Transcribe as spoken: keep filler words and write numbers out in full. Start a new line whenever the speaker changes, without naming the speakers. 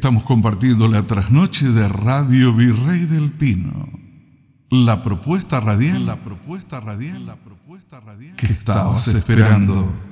Estamos compartiendo la trasnoche de Radio Virrey del Pino. La propuesta radial, la propuesta radial, la propuesta radial que estabas esperando.